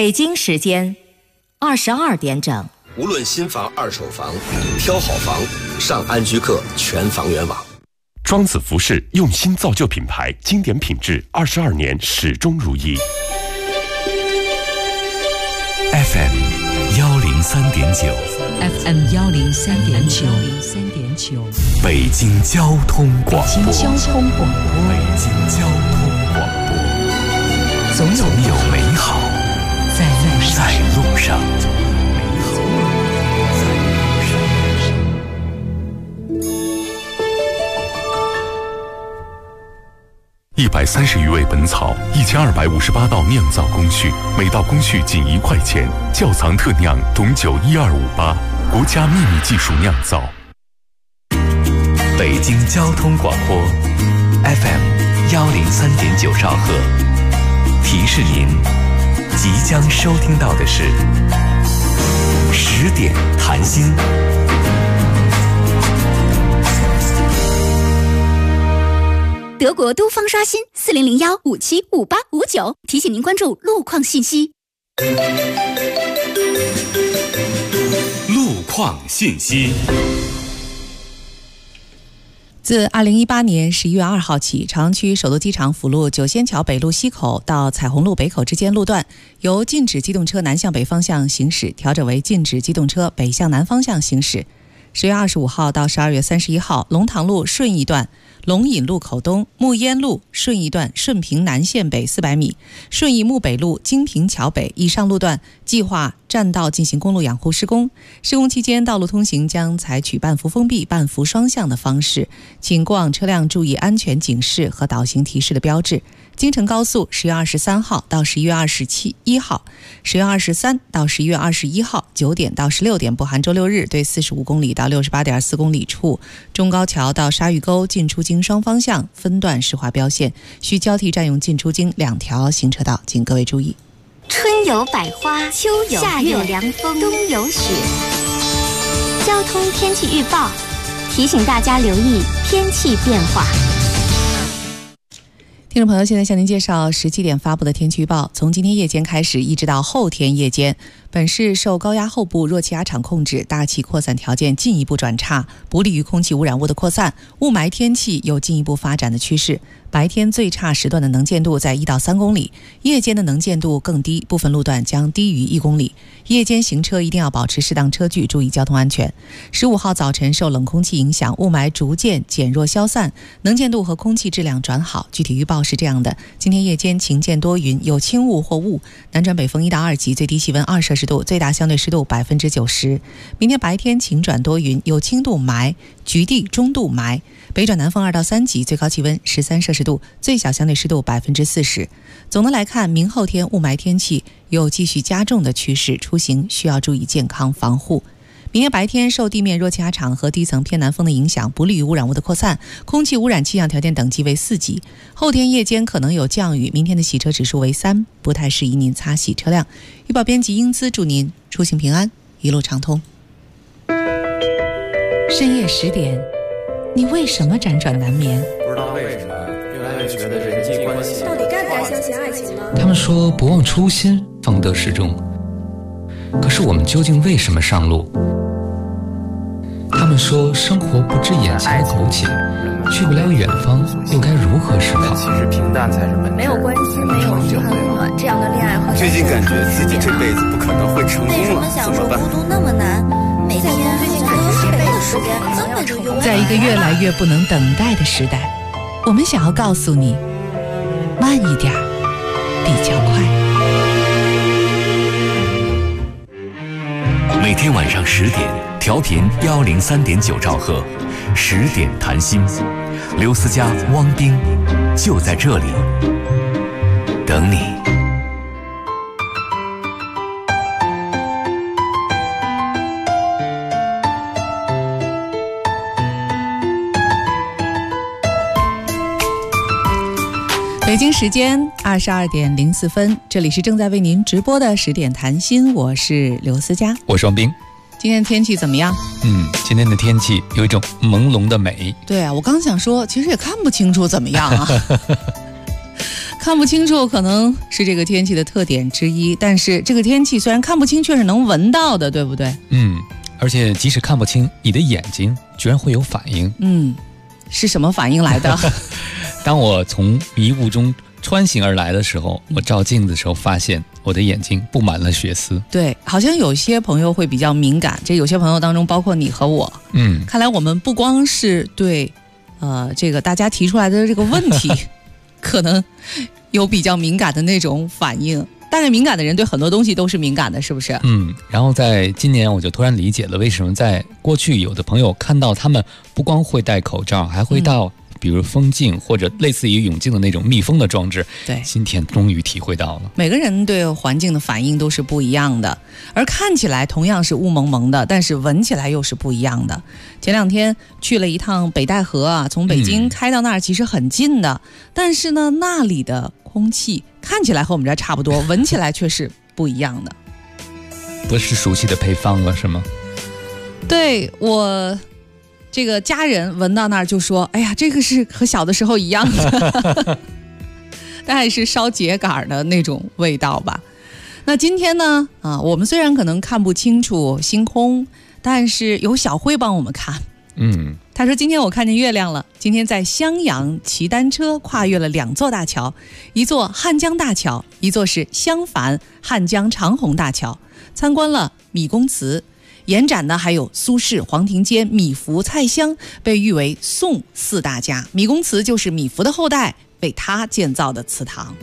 北京时间22点整。 无论新房、二手房，挑好房，上安居客全房源网。 庄子服饰用心造就品牌，经典品质，22年始终如一。 FM 103.9 FM 103.9 北京交通广播。 北京交通广播。 北京交通广播。总有美好在路上。130余味本草，1258道酿造工序，每道工序仅1块钱。窖藏特酿董酒12588，国家秘密技术酿造。北京交通广播 FM 103.9兆赫，提示您即将收听到的是10点谈心。 德国都方刷新4001575859，提醒您关注路况信息。 路况信息。 自2018年11月2号起，朝阳区首都机场辅路九仙桥北路西口到彩虹路北口之间路段，由禁止机动车南向北方向行驶调整为禁止机动车北向南方向行驶。10月25号到12月31号，龙塘路顺义段、龙引路口东、木烟路顺义段顺平南线北400米，顺义木北路金平桥北以上路段计划占道进行公路养护施工。施工期间，道路通行将采取半幅封闭、半幅双向的方式，请过往车辆注意安全警示和导行提示的标志。京承高速10月23号到11月21号，10月23到11月21号9点到16点不含周六日对45公里到68.4公里处，中高桥到沙峪沟进出京双方向分段实划标线，需交替占用进出京2条行车道，请各位注意。 春有百花，秋有夏有凉风，冬有雪。交通天气预报提醒大家留意天气变化。 听众朋友，现在向您介绍17点发布的天气预报。从今天夜间开始一直到后天夜间，本市受高压后部弱气压场控制，大气扩散条件进一步转差，不利于空气污染物的扩散，雾霾天气有进一步发展的趋势。白天最差时段的能见度在1到3公里，夜间的能见度更低，部分路段将低于1公里。夜间行车一定要保持适当车距，注意交通安全。15号早晨受冷空气影响，雾霾逐渐减弱消散，能见度和空气质量转好。具体预报是这样的：今天夜间晴间多云，有轻雾或雾，南转北风1到2级，最低气温2摄氏度，最大相对湿度90%。明天白天晴转多云，有轻度霾，局地中度霾，北转南风2到3级，最高气温13摄氏度，最小相对湿度40%。总的来看，明后天雾霾天气有继续加重的趋势，出行需要注意健康防护。明天白天受地面弱气压场和低层偏南风的影响，不利于污染物的扩散，空气污染气象条件等级为4级。后天夜间可能有降雨，明天的洗车指数为3，不太适宜您擦洗车辆。预报编辑英姿祝您出行平安，一路畅通。深夜10点，你为什么辗转难眠？ 不知道为什么越来越觉得人际关系到底该不该相信爱情呢？ 他们说不忘初心，方得始终。可是我们究竟为什么上路？他们说生活不止眼前的苟且，去不了远方，又该如何是好？ 其实平淡才是本质。 没有关系，没有遗憾，这样的恋爱和最近感觉自己这辈子不可能会成功了， 为什么享受孤独那么难？每天最近感觉这辈子时间根本就用。 在一个越来越不能等待的时代，我们想要告诉你，慢一点比较快。 每天晚上10点，调频103.9兆赫，10点谈心，刘思佳、汪冰就在这里等你。 北京时间22点04分，这里是正在为您直播的10点谈心，我是刘思佳， 我是王冰。 今天天气怎么样？ 今天的天气有一种朦胧的美。 对啊，我刚想说，其实也看不清楚怎么样啊。 看不清楚可能是这个天气的特点之一，但是这个天气虽然看不清，却是能闻到的，对不对？ 而且即使看不清，你的眼睛居然会有反应。 是什么反应来的？ 当我从迷雾中穿行而来的时候，我照镜子的时候发现我的眼睛布满了血丝。 对，好像有些朋友会比较敏感，这有些朋友当中包括你和我。看来我们不光是对这个大家提出来的这个问题可能有比较敏感的那种反应。大概敏感的人对很多东西都是敏感的，是不是？ 然后在今年我就突然理解了为什么在过去有的朋友看到他们不光会戴口罩，还会到比如风镜或者类似于泳镜的那种密封的装置。 对， 今天终于体会到了， 每个人对环境的反应都是不一样的，而看起来同样是雾蒙蒙的，但是闻起来又是不一样的。前2天去了一趟北戴河啊，从北京开到那儿其实很近的，但是呢，那里的空气看起来和我们这儿差不多，闻起来却是不一样的。 不是熟悉的配方了，是吗？ 对，我这个家人闻到那儿就说：“哎呀，这个是和小的时候一样的。”大概是烧秸秆的那种味道吧。那今天呢，我们虽然可能看不清楚星空，但是有小辉帮我们看。他说今天我看见月亮了。今天在襄阳骑单车跨越了2座大桥，一座汉江大桥，一座是襄樊汉江长虹大桥。参观了米公祠，延展的还有苏轼、黄庭坚、米芾、蔡襄，被誉为宋4大家。米公祠就是米芾的后代为他建造的祠堂。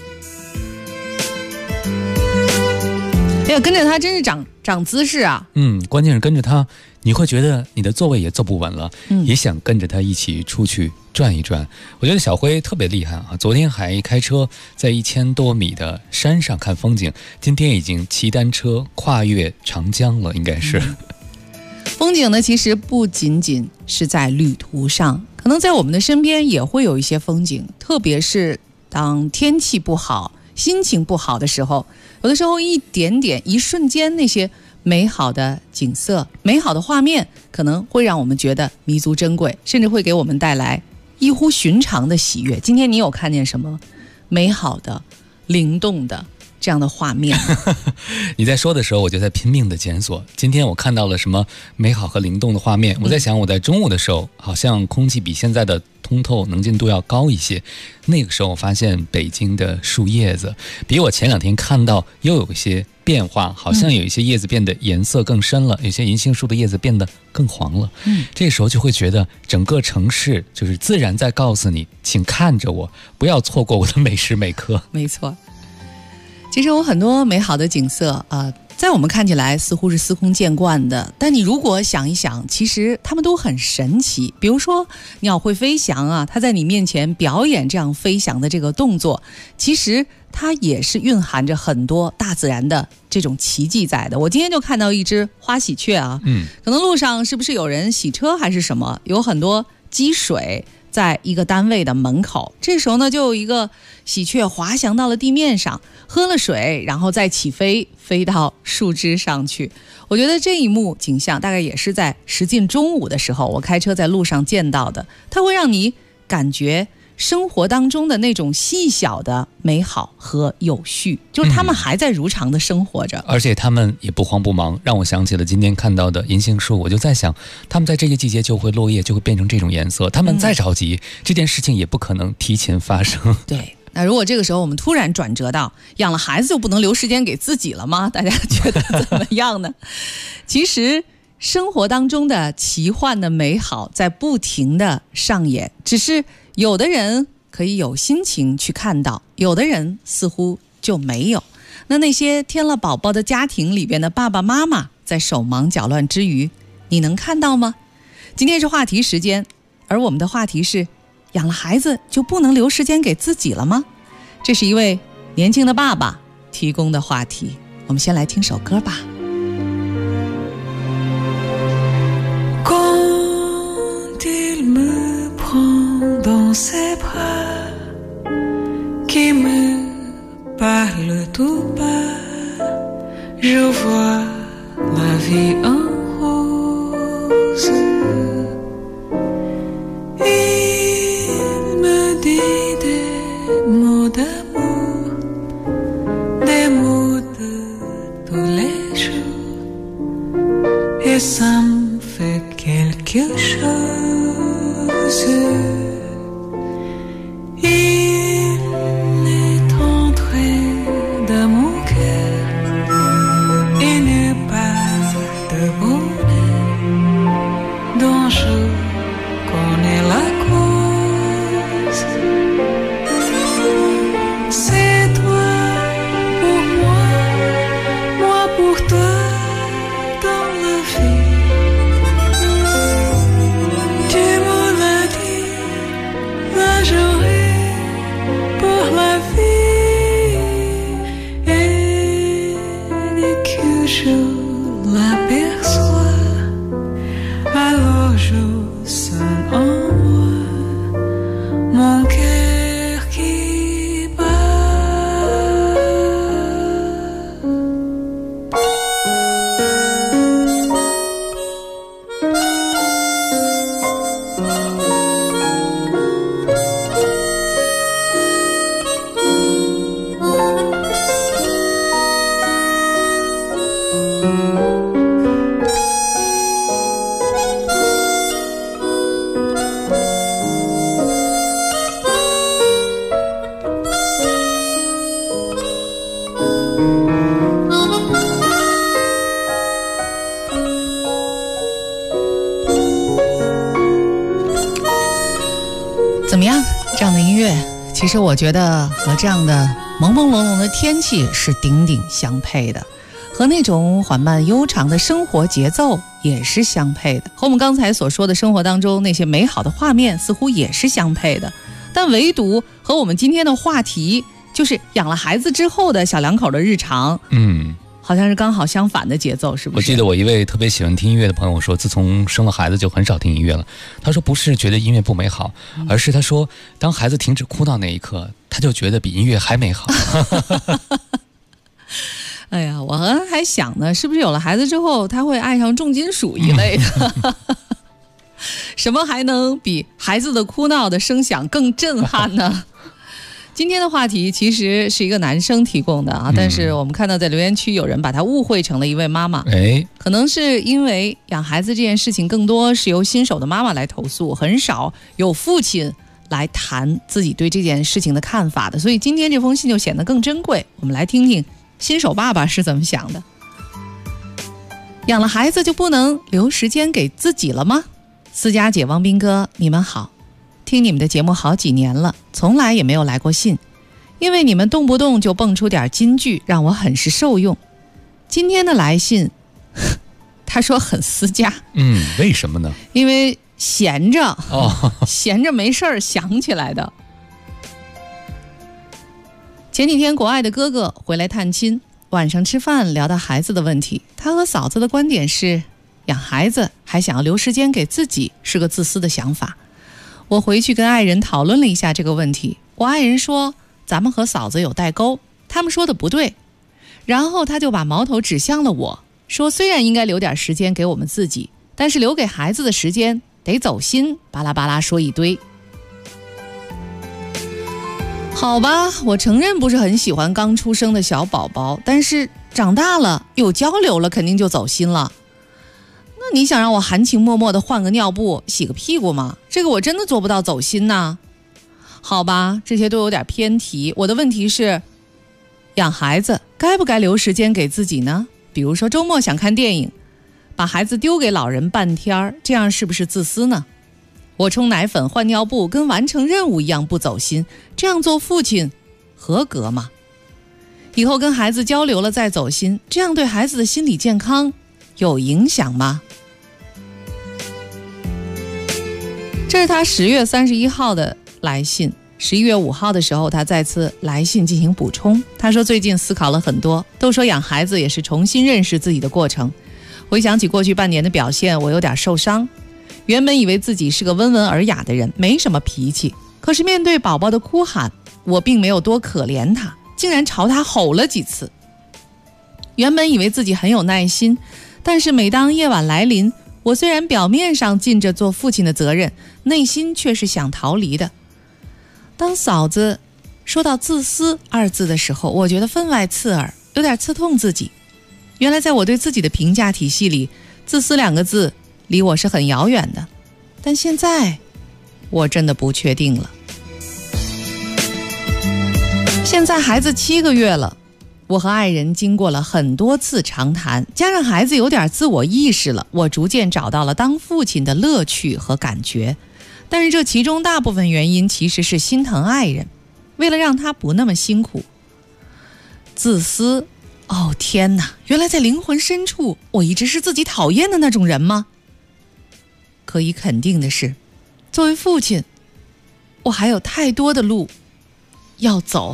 哎呀，跟着他真是长姿势啊！ 关键是跟着他，你会觉得你的座位也坐不稳了，也想跟着他一起出去转一转。我觉得小辉特别厉害啊！昨天还开车在1000多米的山上看风景，今天已经骑单车跨越长江了，应该是。 风景呢，其实不仅仅是在旅途上，可能在我们的身边也会有一些风景，特别是当天气不好、心情不好的时候，有的时候一点点、一瞬间，那些美好的景色、美好的画面，可能会让我们觉得弥足珍贵，甚至会给我们带来异乎寻常的喜悦。今天你有看见什么美好的、灵动的这样的画面？ 你在说的时候，我就在拼命的检索。今天我看到了什么美好和灵动的画面？我在想，我在中午的时候，好像空气比现在的通透能见度要高一些。那个时候我发现北京的树叶子比我前2天看到又有一些变化，好像有一些叶子变得颜色更深了，有些银杏树的叶子变得更黄了。这个时候就会觉得整个城市就是自然在告诉你，请看着我，不要错过我的每时每刻。 没错，其实有很多美好的景色在我们看起来似乎是司空见惯的，但你如果想一想，其实它们都很神奇。比如说鸟会飞翔啊，它在你面前表演这样飞翔的这个动作，其实它也是蕴含着很多大自然的这种奇迹在的。我今天就看到一只花喜鹊啊，可能路上是不是有人洗车还是什么，有很多积水在一个单位的门口，这时候呢，就有一个喜鹊滑翔到了地面上，喝了水，然后再起飞，飞到树枝上去。我觉得这一幕景象大概也是在时近中午的时候，我开车在路上见到的。它会让你感觉生活当中的那种细小的美好和有序，就是他们还在如常的生活着， 而且他们也不慌不忙，让我想起了今天看到的银杏树。我就在想，他们在这个季节就会落叶，就会变成这种颜色，他们再着急，这件事情也不可能提前发生。 对，那如果这个时候我们突然转折到养了孩子就不能留时间给自己了吗？大家觉得怎么样呢？其实生活当中的奇幻的美好在不停的上演，只是有的人可以有心情去看到，有的人似乎就没有。那些添了宝宝的家庭里边的爸爸妈妈，在手忙脚乱之余，你能看到吗？今天是话题时间，而我们的话题是：养了孩子就不能留时间给自己了吗？这是一位年轻的爸爸提供的话题。我们先来听首歌吧。 Dans ses bras qui me parle tout bas, je vois la vie en rose. Il me dit des mots d'amour quelque chose. Il est entré dans mon cœur et n'est pas de bonheur dont je connais la cause. C'est toi pour moi, moi pour toi dans la vie. Tu me l'as dit, la journée pour la vie, et dès que je l'aperçois, alors je sens en moi mon cœur qui bat. 怎么样？这样的音乐，其实我觉得和这样的朦朦胧胧的天气是顶顶相配的，和那种缓慢悠长的生活节奏也是相配的，和我们刚才所说的生活当中那些美好的画面似乎也是相配的，但唯独和我们今天的话题，就是养了孩子之后的小两口的日常，好像是刚好相反的节奏，是不是？ 我记得我一位特别喜欢听音乐的朋友说，自从生了孩子就很少听音乐了。他说不是觉得音乐不美好，而是他说当孩子停止哭闹那一刻，他就觉得比音乐还美好。 哎呀，我还想呢，是不是有了孩子之后他会爱上重金属一类的？什么还能比孩子的哭闹的声响更震撼呢？今天的话题其实是一个男生提供的啊，但是我们看到在留言区有人把它误会成了一位妈妈，可能是因为养孩子这件事情更多是由新手的妈妈来投诉，很少有父亲来谈自己对这件事情的看法的，所以今天这封信就显得更珍贵。我们来听听新手爸爸是怎么想的。养了孩子就不能留时间给自己了吗？思佳姐、汪斌哥，你们好，听你们的节目好几年了，从来也没有来过信，因为你们动不动就蹦出点金句，让我很是受用。今天的来信他说很思佳， 为什么呢？ 因为闲着闲着没事儿想起来的。前几天国外的哥哥回来探亲，晚上吃饭聊到孩子的问题，他和嫂子的观点是养孩子还想要留时间给自己是个自私的想法。我回去跟爱人讨论了一下这个问题，我爱人说咱们和嫂子有代沟，他们说的不对，然后他就把矛头指向了我，说虽然应该留点时间给我们自己，但是留给孩子的时间得走心，巴拉巴拉说一堆。好吧，我承认不是很喜欢刚出生的小宝宝，但是长大了有交流了肯定就走心了。那你想让我含情脉脉的换个尿布洗个屁股吗？这个我真的做不到走心呐。好吧，这些都有点偏题，我的问题是养孩子该不该留时间给自己呢？比如说周末想看电影，把孩子丢给老人半天，这样是不是自私呢？我冲奶粉换尿布跟完成任务一样不走心，这样做父亲合格吗？以后跟孩子交流了再走心，这样对孩子的心理健康有影响吗？这是他10月31号的来信，11月5号的时候他再次来信进行补充。他说最近思考了很多，都说养孩子也是重新认识自己的过程。回想起过去半年的表现，我有点受伤。原本以为自己是个温文尔雅的人，没什么脾气，可是面对宝宝的哭喊，我并没有多可怜他，竟然朝他吼了几次。原本以为自己很有耐心，但是每当夜晚来临，我虽然表面上尽着做父亲的责任，内心却是想逃离的。当嫂子说到自私2字的时候，我觉得分外刺耳，有点刺痛自己。原来在我对自己的评价体系里，自私2个字离我是很遥远的，但现在我真的不确定了。现在孩子7个月了，我和爱人经过了很多次长谈，加上孩子有点自我意识了，我逐渐找到了当父亲的乐趣和感觉。但是这其中大部分原因其实是心疼爱人，为了让他不那么辛苦。自私，哦天哪，原来在灵魂深处我一直是自己讨厌的那种人吗？可以肯定的是，作为父亲，我还有太多的路要走。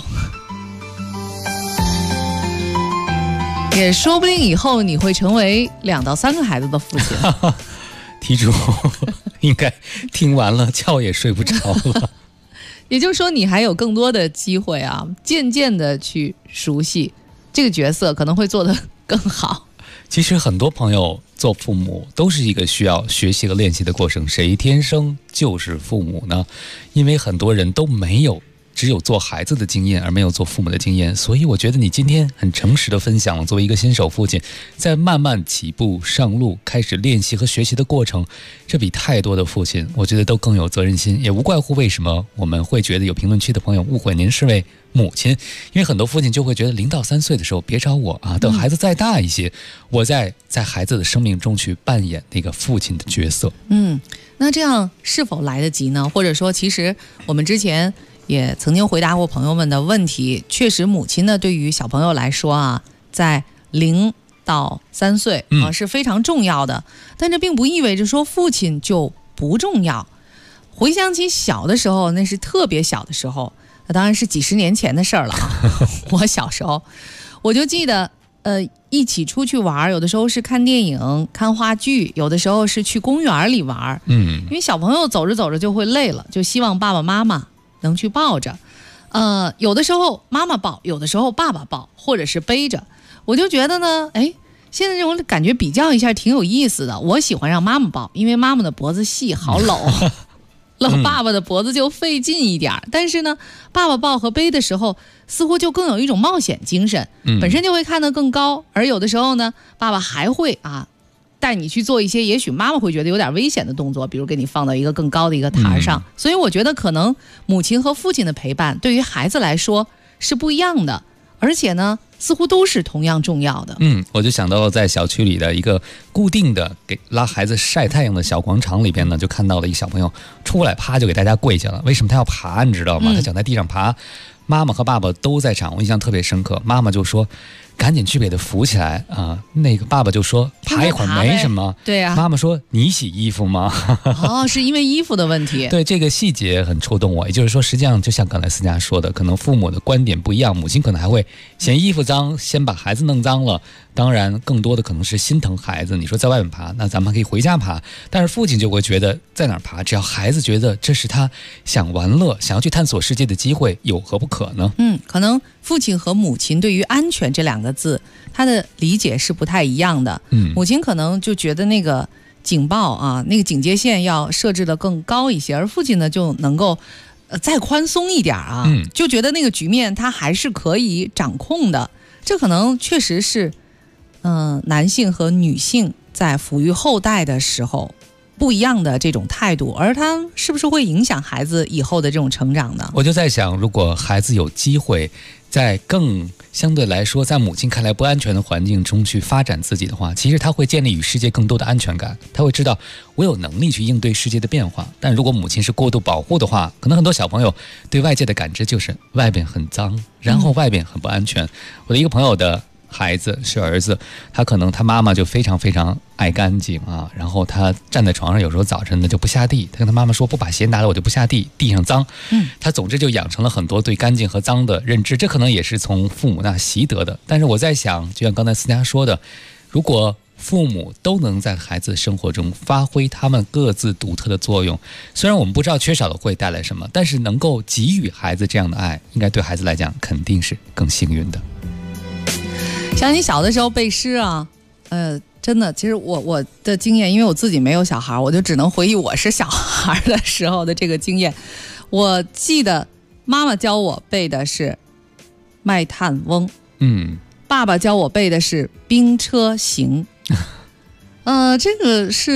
也说不定以后你会成为2到3个孩子的父亲。 题主应该听完了觉也睡不着了。 也就是说你还有更多的机会啊，渐渐的去熟悉这个角色，可能会做得更好。 其实很多朋友做父母都是一个需要学习和练习的过程，谁天生就是父母呢？因为很多人都没有只有做孩子的经验而没有做父母的经验，所以我觉得你今天很诚实的分享了作为一个新手父亲在慢慢起步上路开始练习和学习的过程，这比太多的父亲我觉得都更有责任心，也无怪乎为什么我们会觉得有评论区的朋友误会您是位母亲，因为很多父亲就会觉得0到3岁的时候别找我啊，等孩子再大一些，我在孩子的生命中去扮演那个父亲的角色。 那这样是否来得及呢？或者说其实我们之前也曾经回答过朋友们的问题，确实母亲呢对于小朋友来说啊，在0到3岁是非常重要的，但这并不意味着说父亲就不重要。回想起小的时候，那是特别小的时候，那当然是几十年前的事儿了啊。我小时候我就记得一起出去玩，有的时候是看电影看话剧，有的时候是去公园里玩。因为小朋友走着走着就会累了，就希望爸爸妈妈能去抱着，有的时候妈妈抱，有的时候爸爸抱，或者是背着。我就觉得呢，现在这种感觉比较一下挺有意思的。我喜欢让妈妈抱，因为妈妈的脖子细好搂，爸爸的脖子就费劲一点。但是呢，爸爸抱和背的时候，似乎就更有一种冒险精神，本身就会看得更高。而有的时候呢，爸爸还会带你去做一些也许妈妈会觉得有点危险的动作，比如给你放到一个更高的一个台上。所以我觉得可能母亲和父亲的陪伴对于孩子来说是不一样的，而且呢似乎都是同样重要的。 我就想到在小区里的一个固定的给拉孩子晒太阳的小广场里边呢，就看到了一小朋友出来，啪就给大家跪下了。为什么他要爬你知道吗？他想在地上爬，妈妈和爸爸都在场，我印象特别深刻。妈妈就说赶紧去给他扶起来啊！那个爸爸就说爬一会儿没什么。 对啊。 妈妈说你洗衣服吗？ 是因为衣服的问题。 对，这个细节很触动我。也就是说，实际上就像刚才思佳说的，可能父母的观点不一样，母亲可能还会嫌衣服脏，先把孩子弄脏了。当然，更多的可能是心疼孩子。你说在外面爬，那咱们可以回家爬。但是父亲就会觉得在哪儿爬，只要孩子觉得这是他想玩乐、想要去探索世界的机会，有何不可呢？ 可能父亲和母亲对于安全这2个字，他的理解是不太一样的。母亲可能就觉得那个警报那个警戒线要设置的更高一些，而父亲呢就能够再宽松一点就觉得那个局面他还是可以掌控的。这可能确实是男性和女性在抚育后代的时候不一样的这种态度，而它是不是会影响孩子以后的这种成长呢？ 我就在想，如果孩子有机会在更相对来说在母亲看来不安全的环境中去发展自己的话，其实他会建立与世界更多的安全感，他会知道我有能力去应对世界的变化。但如果母亲是过度保护的话，可能很多小朋友对外界的感知就是外边很脏，然后外边很不安全。我的一个朋友的孩子是儿子，他可能他妈妈就非常非常爱干净然后他站在床上有时候早晨呢就不下地，他跟他妈妈说不把鞋拿了我就不下地，地上脏。他总之就养成了很多对干净和脏的认知，这可能也是从父母那习得的。但是我在想，就像刚才思佳说的，如果父母都能在孩子生活中发挥他们各自独特的作用，虽然我们不知道缺少了会带来什么，但是能够给予孩子这样的爱，应该对孩子来讲肯定是更幸运的。 想起小的时候背诗真的，其实我的经验，因为我自己没有小孩，我就只能回忆我是小孩的时候的这个经验。我记得妈妈教我背的是《卖炭翁》，爸爸教我背的是《兵车行》。这个是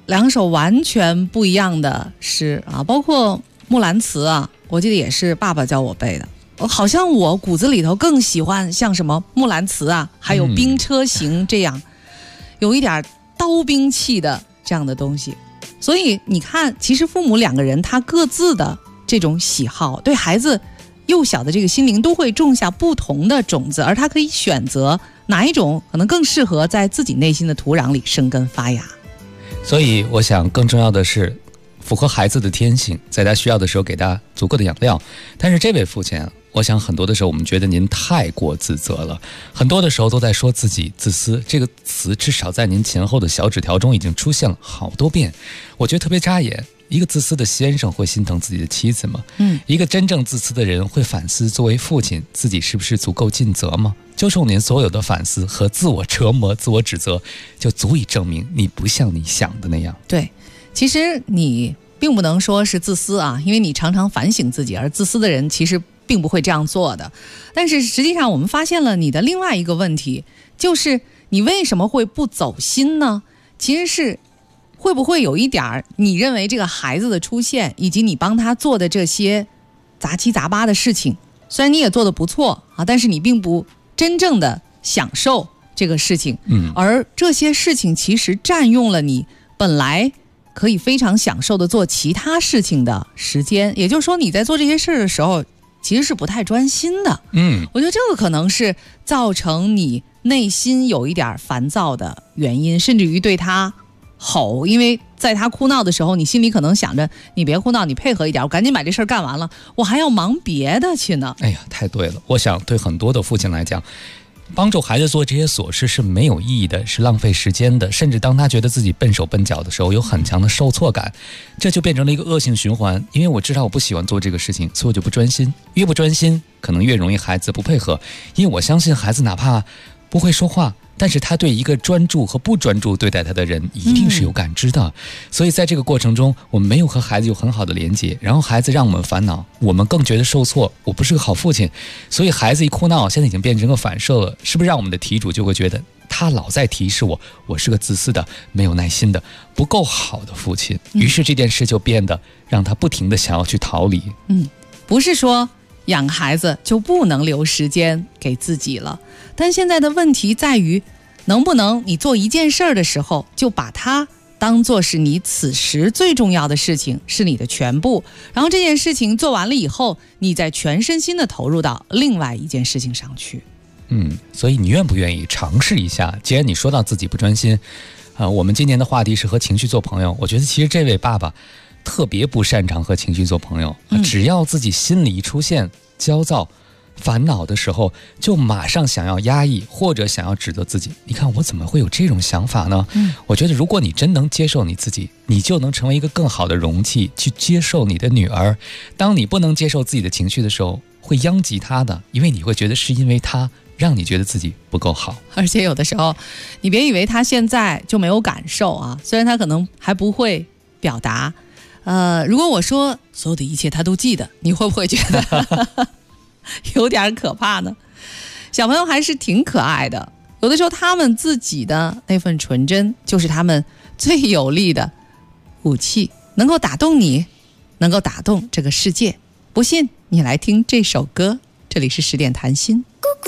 两首完全不一样的诗啊，包括木兰辞啊，我记得也是爸爸教我背的。好像我骨子里头更喜欢像什么木兰辞啊，还有兵车行这样，有一点刀兵器的这样的东西。所以你看，其实父母两个人他各自的这种喜好，对孩子幼小的这个心灵都会种下不同的种子，而他可以选择哪一种可能更适合在自己内心的土壤里生根发芽。 所以我想更重要的是符合孩子的天性，在他需要的时候给他足够的养料。但是这位父亲，我想很多的时候我们觉得您太过自责了，很多的时候都在说自己自私，这个词至少在您前后的小纸条中已经出现了好多遍，我觉得特别扎眼。一个自私的先生会心疼自己的妻子吗？一个真正自私的人会反思作为父亲自己是不是足够尽责吗？就冲您所有的反思和自我折磨、自我指责，就足以证明你不像你想的那样。 对，其实你并不能说是自私啊，因为你常常反省自己，而自私的人其实并不会这样做的。但是实际上我们发现了你的另外一个问题，就是你为什么会不走心呢？其实是会不会有一点你认为这个孩子的出现以及你帮他做的这些杂七杂八的事情，虽然你也做得不错啊，但是你并不真正的享受这个事情，而这些事情其实占用了你本来可以非常享受的做其他事情的时间。也就是说你在做这些事的时候其实是不太专心的。我觉得这个可能是造成你内心有一点烦躁的原因，甚至于对他吼，因为在他哭闹的时候，你心里可能想着你别哭闹，你配合一点，我赶紧把这事儿干完了，我还要忙别的去呢。 哎呀，太对了。我想对很多的父亲来讲，帮助孩子做这些琐事是没有意义的，是浪费时间的，甚至当他觉得自己笨手笨脚的时候，有很强的受挫感，这就变成了一个恶性循环。因为我知道我不喜欢做这个事情，所以我就不专心，越不专心可能越容易孩子不配合。因为我相信孩子哪怕不会说话，但是他对一个专注和不专注对待他的人一定是有感知的。所以在这个过程中，我们没有和孩子有很好的连接，然后孩子让我们烦恼，我们更觉得受挫，我不是个好父亲。所以孩子一哭闹，现在已经变成个反射了，是不是让我们的题主就会觉得他老在提示我是个自私的、没有耐心的、不够好的父亲，于是这件事就变得让他不停地想要去逃离。 不是说养孩子就不能留时间给自己了，但现在的问题在于，能不能你做一件事儿的时候就把它当作是你此时最重要的事情，是你的全部，然后这件事情做完了以后，你再全身心的投入到另外一件事情上去。 所以你愿不愿意尝试一下？既然你说到自己不专心，我们今年的话题是和情绪做朋友，我觉得其实这位爸爸特别不擅长和情绪做朋友，只要自己心里出现焦躁烦恼的时候，就马上想要压抑或者想要指责自己。你看我怎么会有这种想法呢？我觉得如果你真能接受你自己，你就能成为一个更好的容器去接受你的女儿。当你不能接受自己的情绪的时候，会殃及她的，因为你会觉得是因为她让你觉得自己不够好。 而且有的时候你别以为她现在就没有感受啊，虽然她可能还不会表达。如果我说所有的一切她都记得，你会不会觉得有点可怕呢？小朋友还是挺可爱的，有的时候他们自己的那份纯真就是他们最有力的武器，能够打动你，能够打动这个世界。不信你来听这首歌，这里是10点谈心。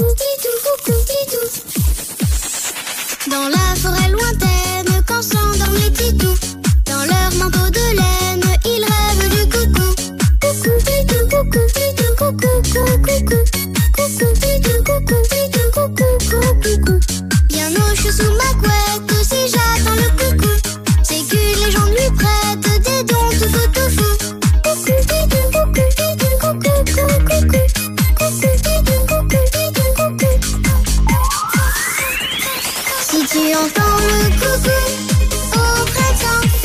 Dans la forêt lointaine, quand s'endorment les titous, dans leur manteau de laine, ils rêvent du coucou. Coucou, bidou, coucou, bidou, coucou, coucou, coucou, bidou, coucou, bidou, coucou, coucou. Bien au chaud sous ma couette, si j'attends le coucou, c'est que les gens lui prêtent des dons tout fou, tout fou. Coucou, bidou, coucou, bidou, coucou, coucou, coucou, bidou, coucou, bidou, coucou. Si tu entends le coucou au printemps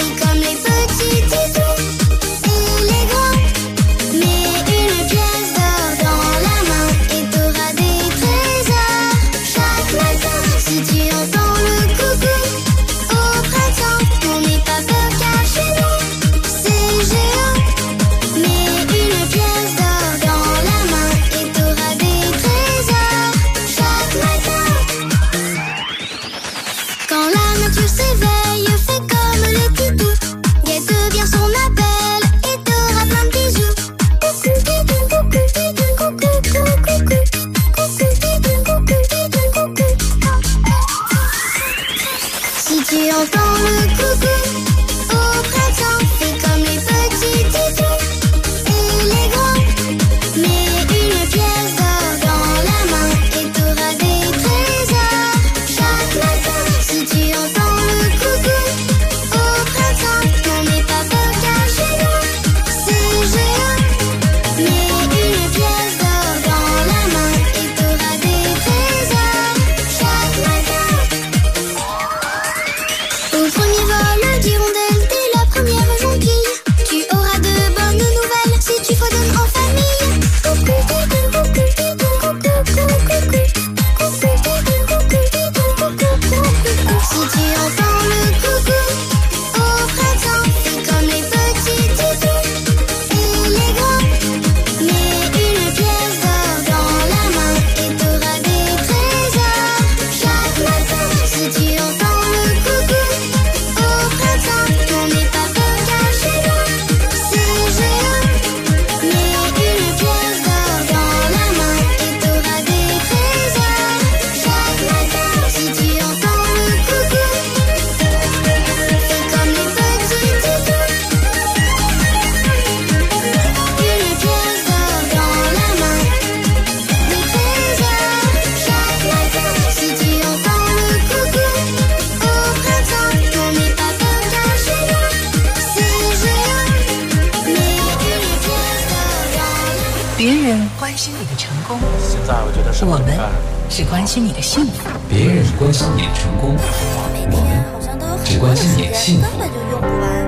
别人关心你的成功， 现在我觉得我们是关心你的幸福。 别人关心你的成功，我们只关心你的幸福。 根本就用不完。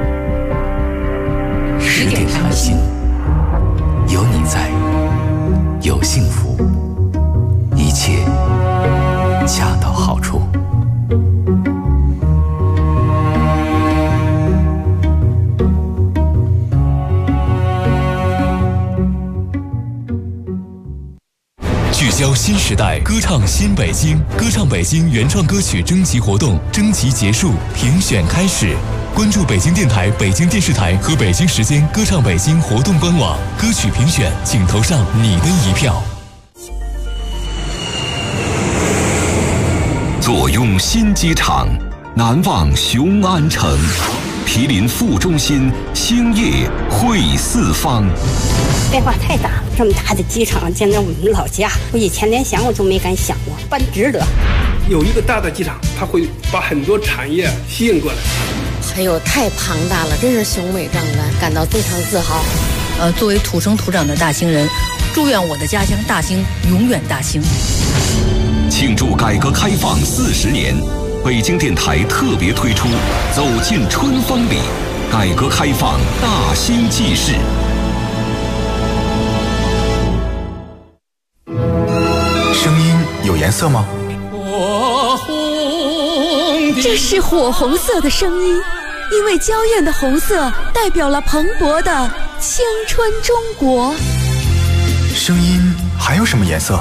10点谈心，有你在，有幸福，一切恰到好处。 聚焦新时代，歌唱新北京，歌唱北京原创歌曲征集活动征集结束，评选开始。关注北京电台、北京电视台和北京时间歌唱北京活动官网，歌曲评选，请投上你的一票。 坐拥新机场，难忘雄安城。毗邻副中心，兴业汇四方。 变化太大了，这么大的机场，简直我们老家，我以前连想我都没敢想过，办值得。 有一个大的机场，它会把很多产业吸引过来。 哎呦，太庞大了，真是雄伟壮观，感到非常自豪。 作为土生土长的大兴人，祝愿我的家乡大兴永远大兴。 庆祝改革开放40年，北京电台特别推出《走进春风里》，改革开放大兴纪事。 声音有颜色吗？ 这是火红色的声音，因为娇艳的红色代表了蓬勃的青春中国。 声音还有什么颜色？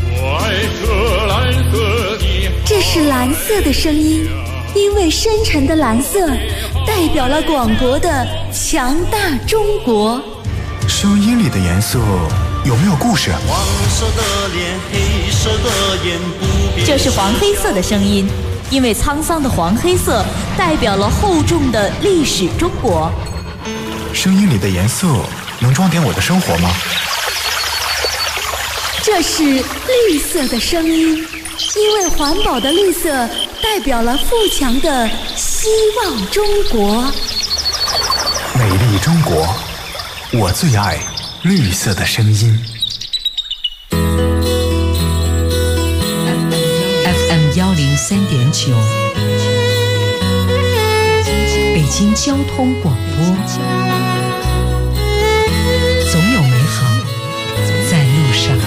这是蓝色的声音，因为深沉的蓝色代表了广博的强大中国。 声音里的颜色有没有故事？ 黄色的脸，黑色的眼，不变。 这是黄黑色的声音，因为沧桑的黄黑色代表了厚重的历史中国。 声音里的颜色能装点我的生活吗？ 这是绿色的声音，因为环保的绿色代表了富强的希望中国。 美丽中国，我最爱绿色的声音。 FM 103.9，北京交通广播，总有美好在路上。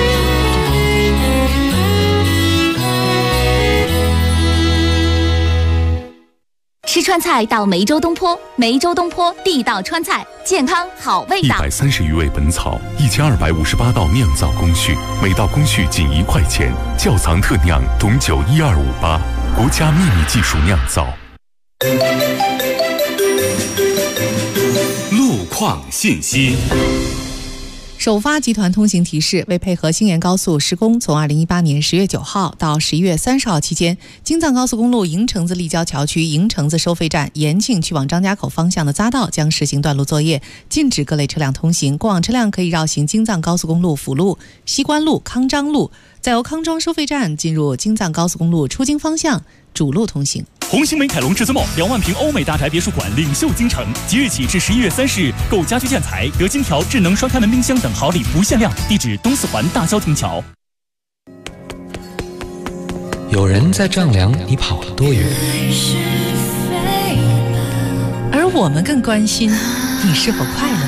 吃川菜到梅州东坡，梅州东坡地道川菜，健康好味道。 130余味本草，1258道酿造工序，每道工序仅1块钱。窖藏特酿董酒12588，国家秘密技术酿造。 路况信息。 首发集团通行提示：为配合兴延高速施工，从2018年10月9号到11月30号期间，京藏高速公路营城子立交桥区营城子收费站延庆去往张家口方向的匝道将实行段路作业，禁止各类车辆通行。过往车辆可以绕行京藏高速公路辅路、西关路、康庄路，再由康庄收费站进入京藏高速公路出京方向主路通行。 红星美凯龙至尊 2万平欧美大宅别墅馆领袖京城，即日起至11月30日，购家居建材得金条、智能双开门冰箱等好礼不限量。地址：东四环大郊亭桥。 有人在丈量你跑了多远， 而我们更关心你是否快乐。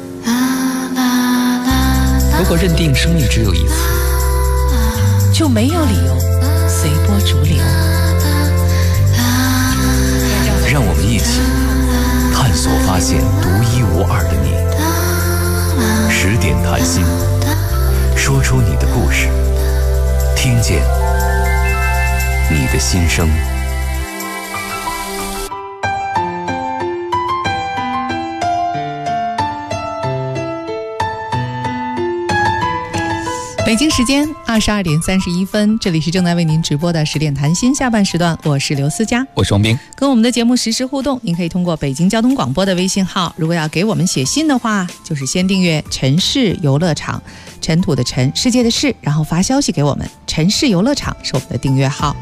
如果认定生命只有一次， 就没有理由随波逐流。 让我们一起探索发现独一无二的你。10点谈心，说出你的故事，听见你的心声。 北京时间22点31分，这里是正在为您直播的10点谈心下半时段，我是刘思佳， 我是王斌。 跟我们的节目实时互动，您可以通过北京交通广播的微信号，如果要给我们写信的话，就是先订阅城市游乐场，尘土的尘，世界的世，然后发消息给我们。城市游乐场是我们的订阅号。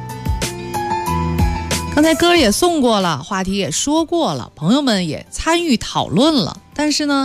刚才歌也送过了，话题也说过了，朋友们也参与讨论了，但是呢，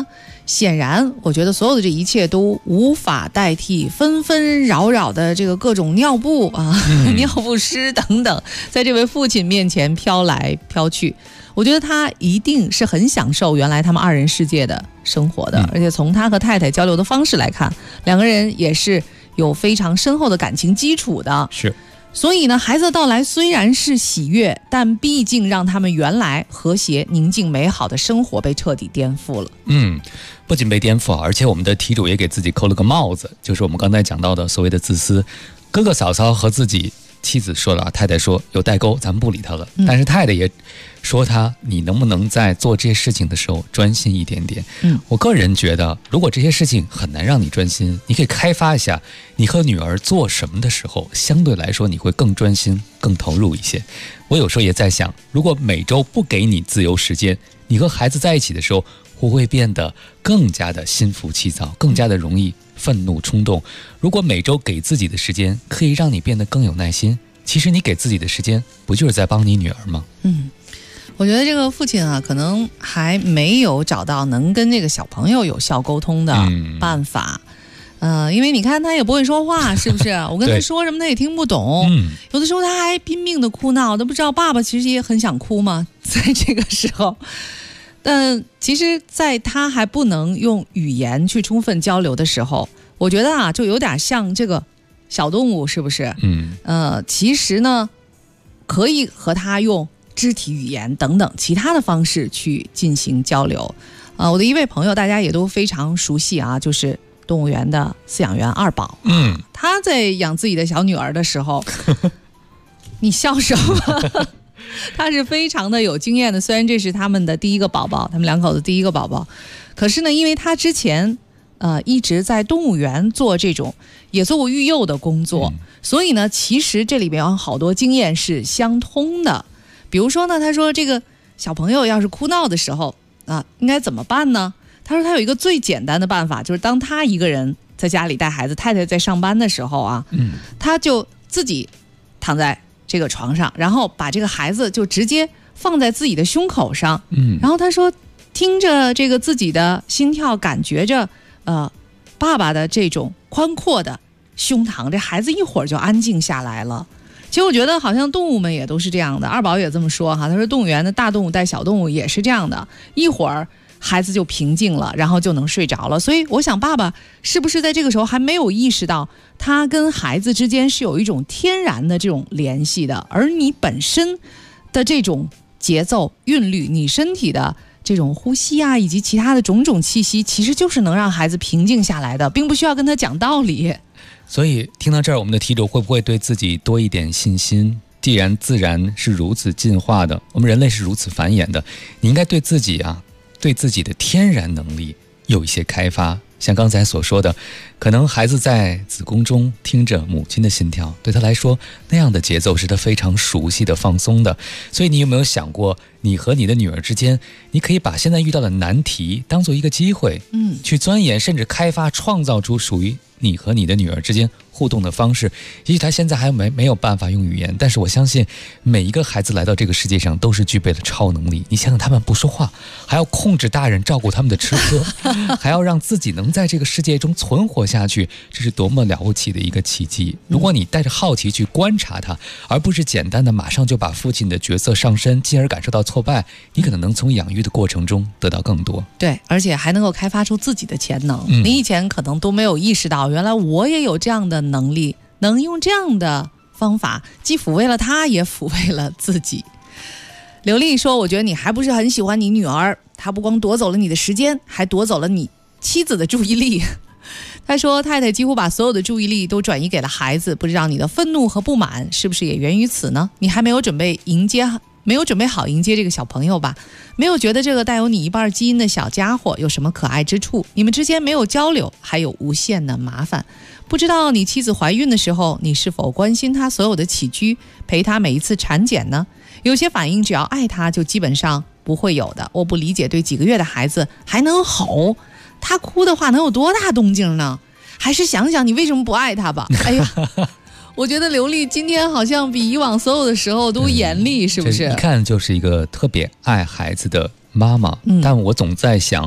显然我觉得所有的这一切都无法代替纷纷扰扰的这个各种尿布啊、尿不湿等等，在这位父亲面前飘来飘去。我觉得他一定是很享受原来他们二人世界的生活的，而且从他和太太交流的方式来看，两个人也是有非常深厚的感情基础的。 是， 所以呢，孩子的到来虽然是喜悦，但毕竟让他们原来和谐、宁静、美好的生活被彻底颠覆了。 不仅被颠覆，而且我们的题主也给自己扣了个帽子，就是我们刚才讲到的所谓的自私。哥哥嫂嫂和自己妻子说了，太太说有代沟，咱们不理他了。但是太太也说他，你能不能在做这些事情的时候专心一点点？我个人觉得，如果这些事情很难让你专心，你可以开发一下，你和女儿做什么的时候，相对来说你会更专心、更投入一些。我有时候也在想，如果每周不给你自由时间，你和孩子在一起的时候，会不会变得更加的心浮气躁，更加的容易愤怒冲动？如果每周给自己的时间可以让你变得更有耐心，其实你给自己的时间不就是在帮你女儿吗？ 我觉得这个父亲啊，可能还没有找到能跟这个小朋友有效沟通的办法。因为你看他也不会说话，是不是？我跟他说什么他也听不懂。有的时候他还拼命的哭闹，都不知道爸爸其实也很想哭吗？在这个时候。但其实在他还不能用语言去充分交流的时候，我觉得啊，就有点像这个小动物，是不是？其实呢，可以和他用肢体语言等等其他的方式去进行交流。我的一位朋友大家也都非常熟悉啊，就是动物园的饲养员二宝。他在养自己的小女儿的时候你笑什么？他是非常的有经验的，虽然这是他们的第一个宝宝，他们两口子第一个宝宝，可是呢，因为他之前一直在动物园做这种野作物育幼的工作，所以呢，其实这里面有好多经验是相通的。比如说呢，他说这个小朋友要是哭闹的时候应该怎么办呢？他说他有一个最简单的办法，就是当他一个人在家里带孩子，太太在上班的时候啊，他就自己躺在这个床上，然后把这个孩子就直接放在自己的胸口上，然后他说听着这个自己的心跳，感觉着爸爸的这种宽阔的胸膛，这孩子一会儿就安静下来了。其实我觉得好像动物们也都是这样的，二宝也这么说哈，他说动物园的大动物带小动物也是这样的，一会儿孩子就平静了，然后就能睡着了。所以我想爸爸是不是在这个时候还没有意识到他跟孩子之间是有一种天然的这种联系的，而你本身的这种节奏韵律，你身体的这种呼吸啊，以及其他的种种气息，其实就是能让孩子平静下来的，并不需要跟他讲道理。 所以听到这儿，我们的题主会不会对自己多一点信心？既然自然是如此进化的，我们人类是如此繁衍的，你应该对自己的天然能力有一些开发。像刚才所说的，可能孩子在子宫中听着母亲的心跳，对他来说那样的节奏是他非常熟悉的、放松的。所以你有没有想过，你和你的女儿之间，你可以把现在遇到的难题当做一个机会，去钻研，甚至开发、创造出属于你和你的女儿之间互动的方式。也许他现在还没有办法用语言，但是我相信每一个孩子来到这个世界上都是具备了超能力。你想想，他们不说话，还要控制大人照顾他们的吃喝，还要让自己能在这个世界中存活下去，这是多么了不起的一个奇迹。如果你带着好奇去观察他，而不是简单的马上就把父亲的角色上身，进而感受到挫败，你可能能从养育的过程中得到更多。 对，而且还能够开发出自己的潜能。你以前可能都没有意识到，原来我也有这样的能力，能用这样的方法既抚慰了他，也抚慰了自己。刘丽说，我觉得你还不是很喜欢你女儿，她不光夺走了你的时间，还夺走了你妻子的注意力。他说太太几乎把所有的注意力都转移给了孩子，不知道你的愤怒和不满是不是也源于此呢？你还没有准备好迎接这个小朋友吧？没有觉得这个带有你一半基因的小家伙有什么可爱之处？你们之间没有交流，还有无限的麻烦。不知道你妻子怀孕的时候，你是否关心她所有的起居，陪她每一次产检呢？有些反应只要爱她就基本上不会有的。我不理解对几个月的孩子还能吼，他哭的话能有多大动静呢？还是想想你为什么不爱他吧。哎呀，我觉得刘丽今天好像比以往所有的时候都严厉，是不是？ 一看就是一个特别爱孩子的妈妈。但我总在想，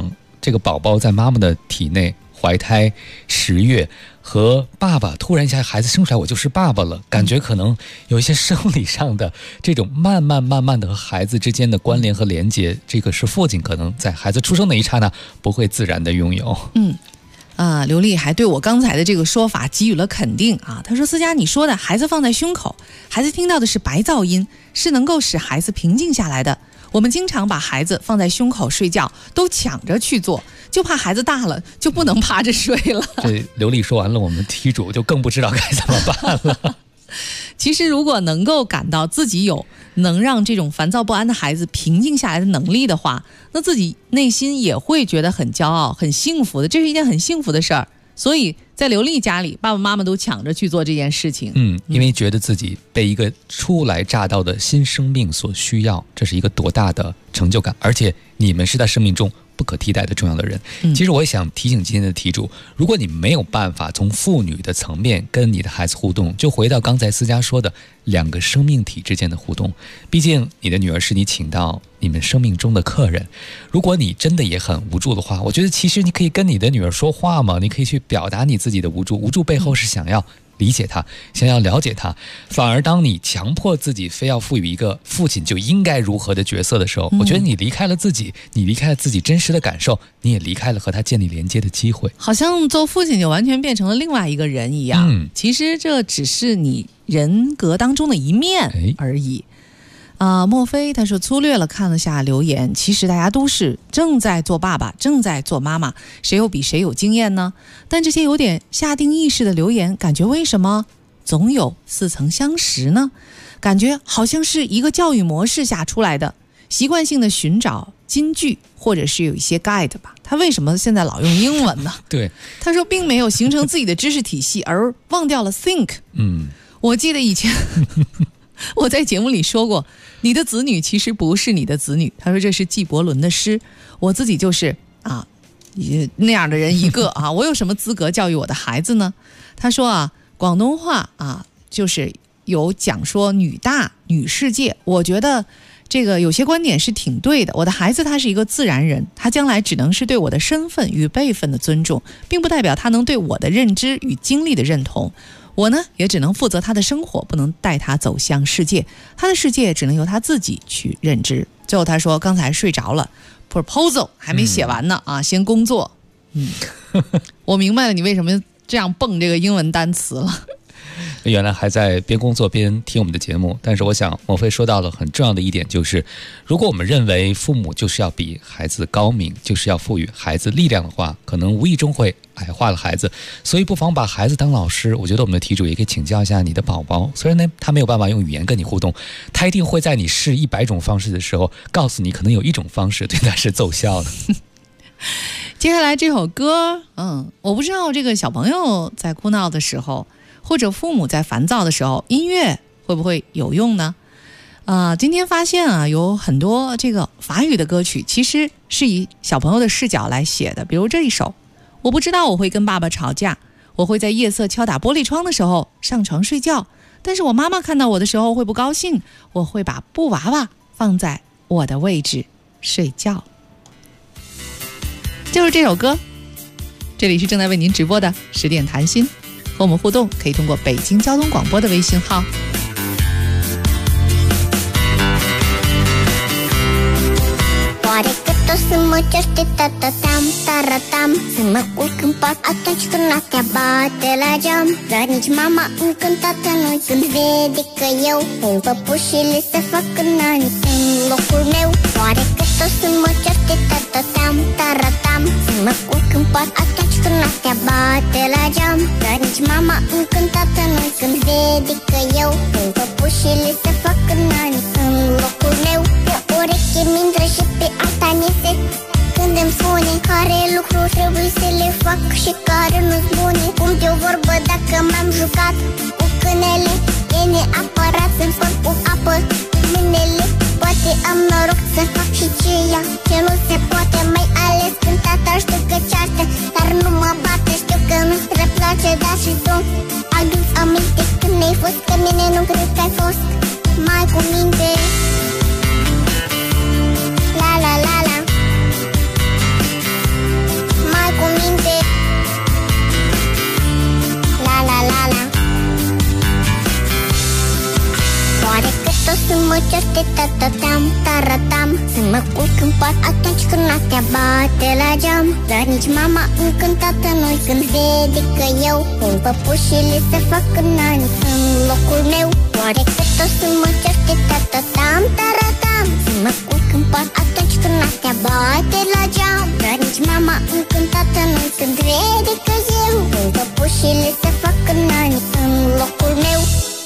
这个宝宝在妈妈的体内怀胎10月，和爸爸突然一下孩子生出来我就是爸爸了，感觉可能有一些生理上的这种慢慢的和孩子之间的关联和连接，这个是父亲可能在孩子出生的一刹那不会自然的拥有。 刘丽还对我刚才的这个说法给予了肯定啊。他说思佳，你说的孩子放在胸口，孩子听到的是白噪音，是能够使孩子平静下来的。我们经常把孩子放在胸口睡觉，都抢着去做，就怕孩子大了就不能趴着睡了。 这刘丽说完了，我们题主就更不知道该怎么办了。 其实如果能够感到自己有能让这种烦躁不安的孩子平静下来的能力的话，那自己内心也会觉得很骄傲很幸福的，这是一件很幸福的事儿。所以在刘丽家里，爸爸妈妈都抢着去做这件事情。 因为觉得自己被一个初来乍到的新生命所需要，这是一个多大的成就感，而且你们是在生命中不可替代的重要的人。其实我也想提醒今天的题主，如果你没有办法从父女的层面跟你的孩子互动，就回到刚才思佳说的2个生命体之间的互动。毕竟你的女儿是你请到你们生命中的客人，如果你真的也很无助的话，我觉得其实你可以跟你的女儿说话嘛，你可以去表达你自己的无助，无助背后是想要理解他，想要了解他。反而当你强迫自己非要赋予一个父亲就应该如何的角色的时候，我觉得你离开了自己，你离开了自己真实的感受，你也离开了和他建立连接的机会。 好像做父亲就完全变成了另外一个人一样。其实这只是你人格当中的一面而已。莫非他说粗略了看了下留言，其实大家都是正在做爸爸，正在做妈妈，谁又比谁有经验呢？但这些有点下定义式的留言，感觉为什么总有似曾相识呢？感觉好像是一个教育模式下出来的，习惯性的寻找金句，或者是有一些 guide 吧。他为什么现在老用英文呢？ 对， 他说并没有形成自己的知识体系，而忘掉了 think。我记得以前我在节目里说过，你的子女其实不是你的子女。他说这是纪伯伦的诗，我自己就是那样的人一个啊，我有什么资格教育我的孩子呢？他说广东话就是有讲说女大女世界，我觉得这个有些观点是挺对的。我的孩子他是一个自然人，他将来只能是对我的身份与辈分的尊重，并不代表他能对我的认知与经历的认同。我呢也只能负责他的生活，不能带他走向世界，他的世界只能由他自己去认知。最后他说刚才睡着了， proposal 还没写完呢先工作。我明白了你为什么这样蹦这个英文单词了。 原来还在边工作边听我们的节目。但是我想莫非说到了很重要的一点，就是如果我们认为父母就是要比孩子高明，就是要赋予孩子力量的话，可能无意中会矮化了孩子。所以不妨把孩子当老师。我觉得我们的题主也可以请教一下你的宝宝，虽然呢他没有办法用语言跟你互动，他一定会在你试100种方式的时候告诉你可能有1种方式对他是奏效的。 接下来这首歌我不知道这个小朋友在哭闹的时候，或者父母在烦躁的时候，音乐会不会有用呢？今天发现有很多这个法语的歌曲其实是以小朋友的视角来写的。比如这一首，我不知道我会跟爸爸吵架，我会在夜色敲打玻璃窗的时候上床睡觉，但是我妈妈看到我的时候会不高兴，我会把布娃娃放在我的位置睡觉。就是这首歌。这里是正在为您直播的10点谈心，和我们互动可以通过北京交通广播的微信号。 Tot să mă certe tatatam, taratam Să mă culc în pat atunci când noaptea bate la geam Dar nici mama încântată nu-i când vede că eu Pun păpușile să fac înalt în locul meu Oare că tot să mă certe tatatam, taratam Să mă culc în pat atunci când noaptea bate la geam Dar nici mama încântată nu-i când vede că eu Pun păpușile să fac înalt în locul meu O ureche mindră și pe alta nese Când îmi spune care lucruri trebuie să le fac și care nu-s bune Cum de o vorbă dacă m-am jucat cu câinele E neapărat să-mi spăl cu apă mâinile Poate am noroc să fac și ceea ce nu se poate Mai ales când tata știu că ceartă, dar nu mă bate Știu că nu-ți prea place, dar și tu adu-ți aminte când ne-ai fost Că mine nu cred că ai fost mai cu minte La la la la Tam taratam Sumakul câmpat atunci când noaptea bate la geam Dar nici mama încântată nu-i când vede că eu Pun păpușile să fac nani în locul meu Oare cât o să mă certe Tam taratam Sumakul câmpat atunci când noaptea bate la geam Dar nici mama încântată nu-i când vede că eu Pun păpușile să fac nani în locul meu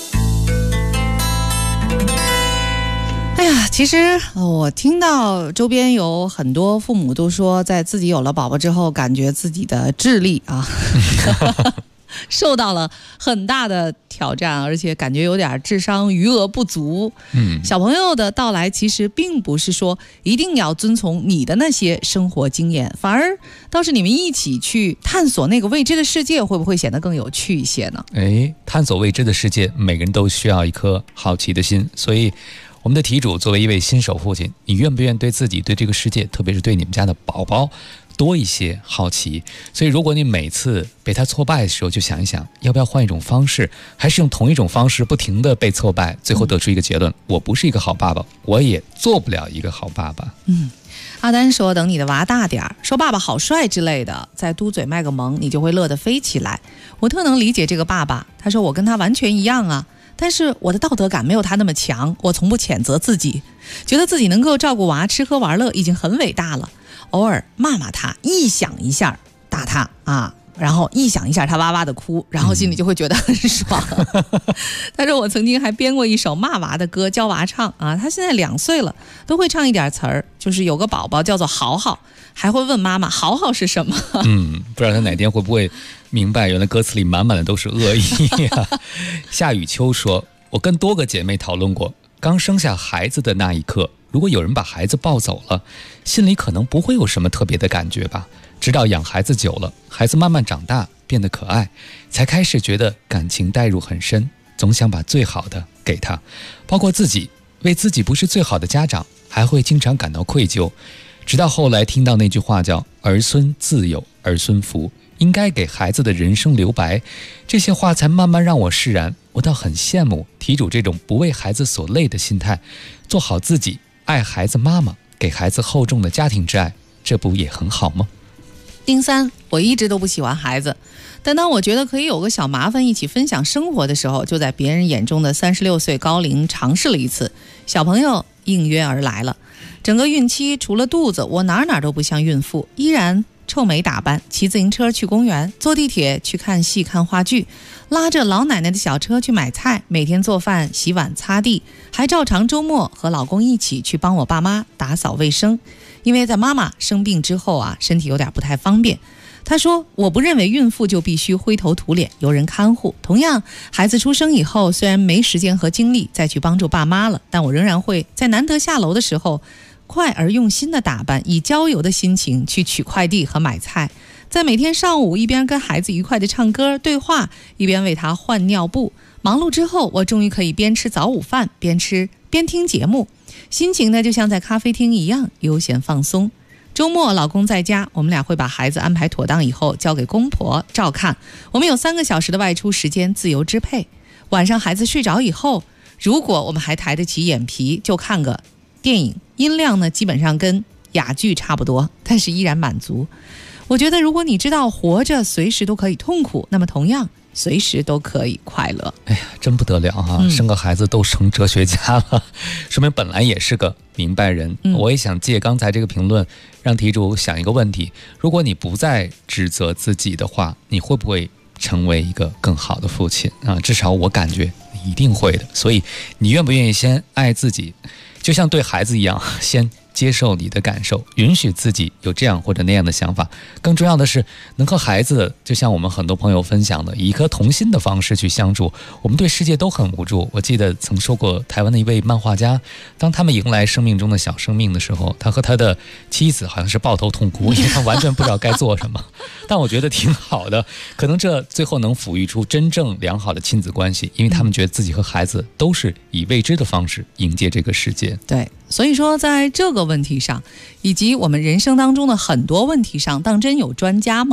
哎呀，其实我听到周边有很多父母都说，在自己有了宝宝之后，感觉自己的智力啊受到了很大的挑战，而且感觉有点智商余额不足。小朋友的到来其实并不是说一定要遵从你的那些生活经验，反而倒是你们一起去探索那个未知的世界，会不会显得更有趣一些呢？ 探索未知的世界，每个人都需要一颗好奇的心，所以我们的题主作为一位新手父亲，你愿不愿意对自己、对这个世界，特别是对你们家的宝宝多一些好奇？所以如果你每次被他挫败的时候，就想一想要不要换一种方式，还是用同一种方式不停地被挫败，最后得出一个结论，我不是一个好爸爸，我也做不了一个好爸爸。 阿丹说等你的娃大点儿，说爸爸好帅之类的，再嘟嘴卖个萌，你就会乐得飞起来。我特能理解这个爸爸，他说我跟他完全一样啊，但是我的道德感没有他那么强，我从不谴责自己，觉得自己能够照顾娃吃喝玩乐已经很伟大了，偶尔骂骂他，一想一下打他啊，然后一想一下他哇哇的哭，然后心里就会觉得很爽。他说我曾经还编过一首骂娃的歌教娃唱啊，他现在2岁了，都会唱一点词儿，就是有个宝宝叫做豪豪，还会问妈妈豪豪是什么。 不知道他哪天会不会明白原来歌词里满满的都是恶意啊。夏雨秋说，我跟多个姐妹讨论过，刚生下孩子的那一刻，如果有人把孩子抱走了，心里可能不会有什么特别的感觉吧，直到养孩子久了，孩子慢慢长大变得可爱，才开始觉得感情代入很深，总想把最好的给他，包括自己，为自己不是最好的家长还会经常感到愧疚，直到后来听到那句话叫儿孙自有儿孙福，应该给孩子的人生留白，这些话才慢慢让我释然。我倒很羡慕题主这种不为孩子所累的心态，做好自己，爱孩子妈妈，给孩子厚重的家庭之爱，这不也很好吗？ 丁三，我一直都不喜欢孩子，但当我觉得可以有个小麻烦一起分享生活的时候，就在别人眼中的36岁高龄尝试了一次，小朋友应约而来了。整个孕期除了肚子，我哪都不像孕妇，依然臭美打扮，骑自行车去公园，坐地铁去看戏看话剧，拉着老奶奶的小车去买菜，每天做饭洗碗擦地，还照常周末和老公一起去帮我爸妈打扫卫生。因为在妈妈生病之后啊，身体有点不太方便。他说，我不认为孕妇就必须灰头土脸由人看护，同样孩子出生以后，虽然没时间和精力再去帮助爸妈了，但我仍然会在难得下楼的时候快而用心的打扮，以郊游的心情去取快递和买菜，在每天上午一边跟孩子愉快的唱歌对话，一边为他换尿布。忙碌之后，我终于可以边吃早午饭边听节目，心情呢就像在咖啡厅一样悠闲放松。周末老公在家，我们俩会把孩子安排妥当以后交给公婆照看，我们有3个小时的外出时间自由支配。晚上孩子睡着以后，如果我们还抬得起眼皮，就看个电影，音量呢基本上跟哑剧差不多，但是依然满足。我觉得如果你知道活着随时都可以痛苦，那么同样随时都可以快乐。 哎呀，真不得了哈！生个孩子都成哲学家了，说明本来也是个明白人。我也想借刚才这个评论，让题主想一个问题：如果你不再指责自己的话，你会不会成为一个更好的父亲啊？至少我感觉你一定会的。所以你愿不愿意先爱自己，就像对孩子一样，先接受你的感受，允许自己有这样或者那样的想法。更重要的是，能和孩子，就像我们很多朋友分享的，以一颗童心的方式去相处。我们对世界都很无助。我记得曾说过，台湾的一位漫画家，当他们迎来生命中的小生命的时候，他和他的妻子好像是抱头痛哭，因为他完全不知道该做什么。但我觉得挺好的，可能这最后能抚育出真正良好的亲子关系，因为他们觉得自己和孩子都是以未知的方式迎接这个世界。 对，所以说在这个问题上，以及我们人生当中的很多问题上，当真有专家吗？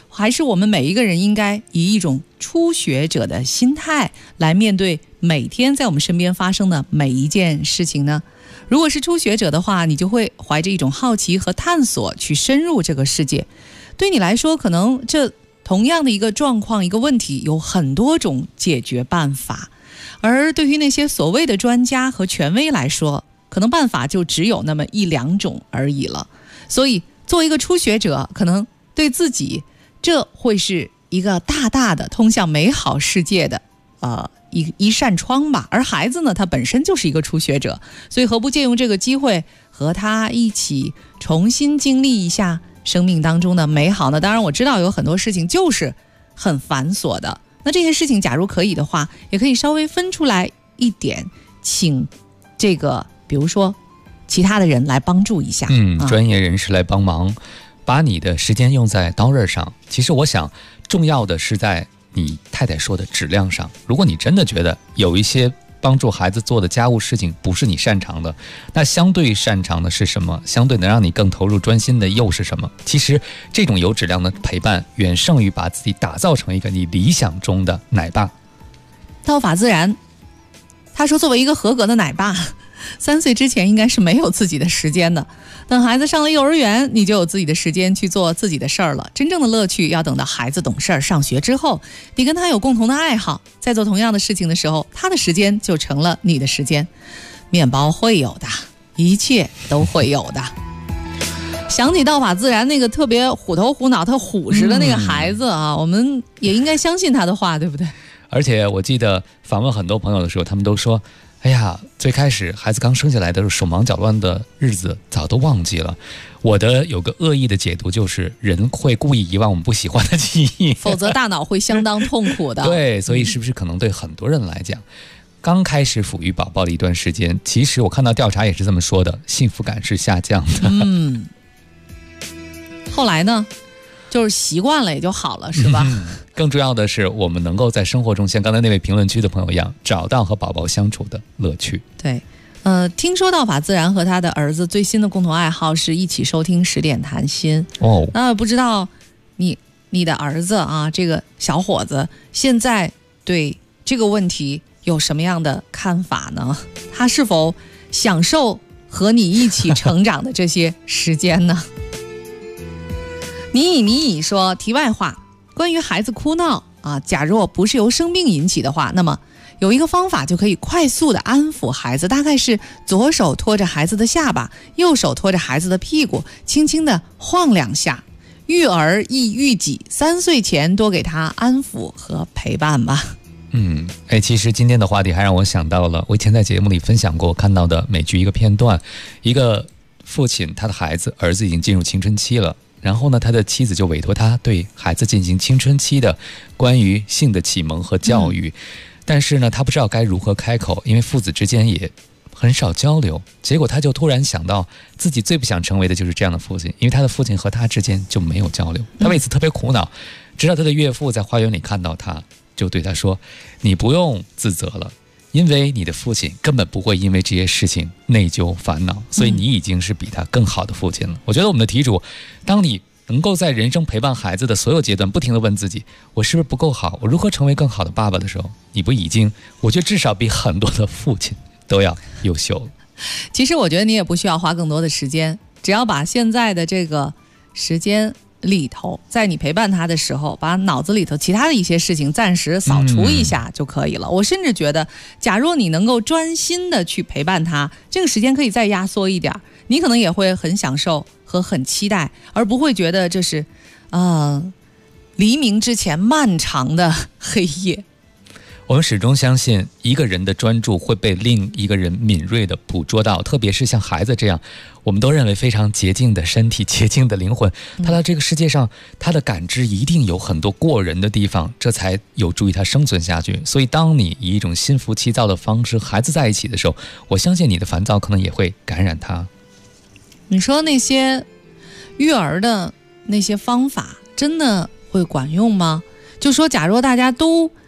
还是我们每一个人应该以一种初学者的心态来面对每天在我们身边发生的每一件事情呢？如果是初学者的话，你就会怀着一种好奇和探索去深入这个世界。对你来说，可能这同样的一个状况、一个问题，有很多种解决办法。而对于那些所谓的专家和权威来说，可能办法就只有那么1、2种而已了。所以作为一个初学者，可能对自己这会是一个大大的通向美好世界的一扇窗吧。而孩子呢，他本身就是一个初学者，所以何不借用这个机会和他一起重新经历一下生命当中的美好呢？当然我知道有很多事情就是很繁琐的，那这些事情假如可以的话，也可以稍微分出来一点，请这个比如说其他的人来帮助一下， 专业人士来帮忙，把你的时间用在刀刃上。其实我想重要的是在你太太说的质量上。如果你真的觉得有一些帮助孩子做的家务事情不是你擅长的，那相对擅长的是什么？相对能让你更投入专心的又是什么？其实这种有质量的陪伴远胜于把自己打造成一个你理想中的奶爸。 道法自然他说，作为一个合格的奶爸，3岁之前应该是没有自己的时间的。等孩子上了幼儿园，你就有自己的时间去做自己的事儿了。真正的乐趣要等到孩子懂事儿、上学之后，你跟他有共同的爱好，在做同样的事情的时候，他的时间就成了你的时间。面包会有的，一切都会有的。想起道法自然那个特别虎头虎脑、特虎实的那个孩子啊，我们也应该相信他的话，对不对？ 而且我记得访问很多朋友的时候，他们都说，哎呀，最开始孩子刚生下来的时候手忙脚乱的日子早都忘记了。我的有个恶意的解读，就是人会故意遗忘我们不喜欢的记忆， 否则大脑会相当痛苦的。 对，所以是不是可能对很多人来讲，刚开始抚育宝宝的一段时间，其实我看到调查也是这么说的，幸福感是下降的。 后来呢，就是习惯了也就好了，是吧？ 更重要的是，我们能够在生活中像刚才那位评论区的朋友一样，找到和宝宝相处的乐趣。 对，听说道法自然和他的儿子最新的共同爱好是一起收听10点谈心。那不知道你的儿子啊，这个小伙子现在对这个问题有什么样的看法呢？他是否享受和你一起成长的这些时间呢？你以说，题外话，关于孩子哭闹啊，假若不是由生病引起的话，那么有一个方法就可以快速的安抚孩子，大概是左手托着孩子的下巴，右手托着孩子的屁股，轻轻的晃2下。育儿亦育己，3岁前多给他安抚和陪伴吧。 其实今天的话题还让我想到了我以前在节目里分享过看到的美剧一个片段，一个父亲他的儿子已经进入青春期了，然后呢，他的妻子就委托他对孩子进行青春期的关于性的启蒙和教育，但是呢，他不知道该如何开口，因为父子之间也很少交流。结果他就突然想到，自己最不想成为的就是这样的父亲，因为他的父亲和他之间就没有交流。他为此特别苦恼，直到他的岳父在花园里看到他，就对他说：“你不用自责了。”因为你的父亲根本不会因为这些事情内疚烦恼，所以你已经是比他更好的父亲了。我觉得我们的题主，当你能够在人生陪伴孩子的所有阶段不停地问自己，我是不是不够好，我如何成为更好的爸爸的时候，你不已经，我觉得至少比很多的父亲都要优秀了。 其实我觉得你也不需要花更多的时间，只要把现在的这个时间里头，在你陪伴他的时候，把脑子里头其他的一些事情暂时扫除一下就可以了。我甚至觉得，假若你能够专心的去陪伴他，这个时间可以再压缩一点，你可能也会很享受和很期待，而不会觉得这是黎明之前漫长的黑夜。 我们始终相信一个人的专注会被另一个人敏锐地捕捉到，特别是像孩子这样我们都认为非常洁净的身体、洁净的灵魂，他在这个世界上他的感知一定有很多过人的地方，这才有助于他生存下去。所以当你以一种心浮气躁的方式和孩子在一起的时候，我相信你的烦躁可能也会感染他。 你说那些育儿的那些方法真的会管用吗？就说假如大家都